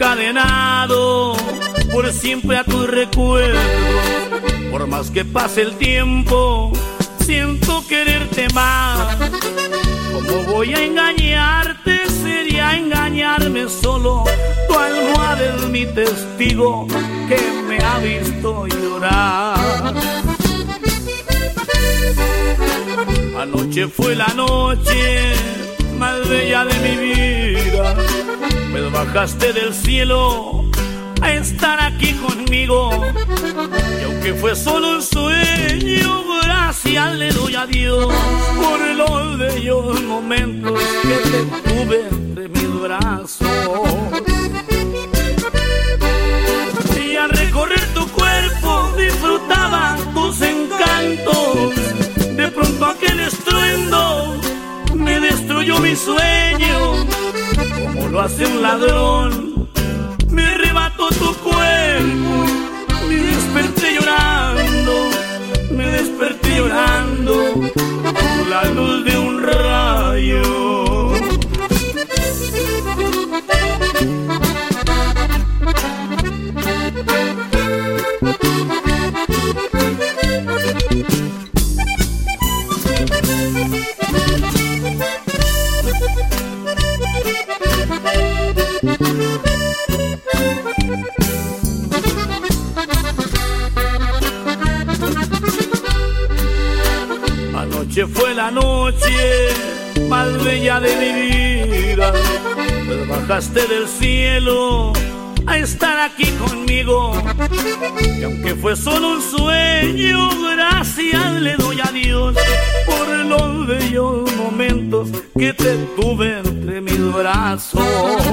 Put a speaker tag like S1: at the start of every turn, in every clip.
S1: encadenado por siempre a tus recuerdos. Por más que pase el tiempo, siento quererte más. ¿Cómo voy a engañarte? Sería engañarme solo. Tu almohada es mi testigo que me ha visto llorar. Anoche fue la noche más bella de mi vida, pues bajaste del cielo a estar aquí conmigo. Y aunque fue solo un sueño, gracias le doy a Dios por los bellos momentos que te tuve entre mis brazos. Y al recorrer tu cuerpo disfrutaba tus encantos. De pronto aquel estruendo me destruyó mi sueño, como lo hace un ladrón. Me arrebató tu cuerpo, me desperté llorando con la luz de un rayo. Anoche fue la noche más bella de mi vida, pues bajaste del cielo a estar aquí conmigo. Y aunque fue solo un sueño, gracias le doy a Dios por los bellos momentos que te tuve entre mis brazos.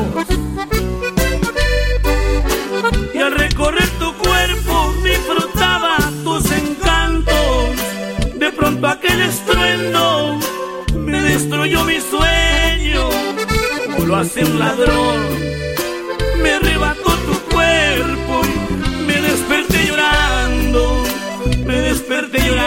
S1: Y al recorrer tu cuerpo disfrutaba tus encantos. De pronto aquel estruendo me destruyó mi sueño, como lo hace un ladrón. Me arrebató tu cuerpo y me desperté llorando